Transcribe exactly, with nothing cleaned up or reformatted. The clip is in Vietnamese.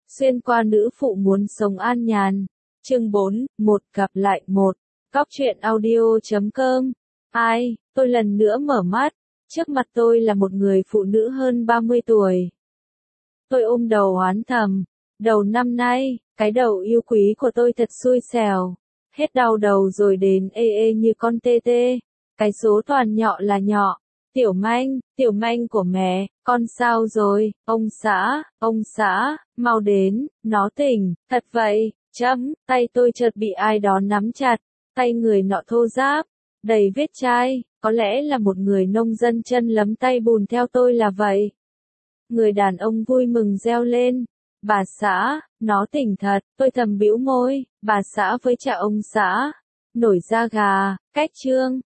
Xuyên qua nữ phụ muốn sống an nhàn. Chương bốn, một gặp lại một. Cóc truyện audio chấm com. Ai, tôi lần nữa mở mắt. Trước mặt tôi là một người phụ nữ hơn ba mươi tuổi. Tôi ôm đầu oán thầm. Đầu năm nay, cái đầu yêu quý của tôi thật xui xẻo. Hết đau đầu rồi đến ê ê như con tê tê. Cái số toàn nhọ là nhọ. Tiểu manh, tiểu manh của mẹ, con sao rồi, ông xã, ông xã, mau đến, nó tỉnh, thật vậy, chấm, tay tôi chợt bị ai đó nắm chặt, tay người nọ thô ráp, đầy vết chai, có lẽ là một người nông dân chân lấm tay bùn theo tôi là vậy. Người đàn ông vui mừng reo lên, bà xã, nó tỉnh thật, tôi thầm bĩu môi, bà xã với cha ông xã, nổi da gà, cách trương,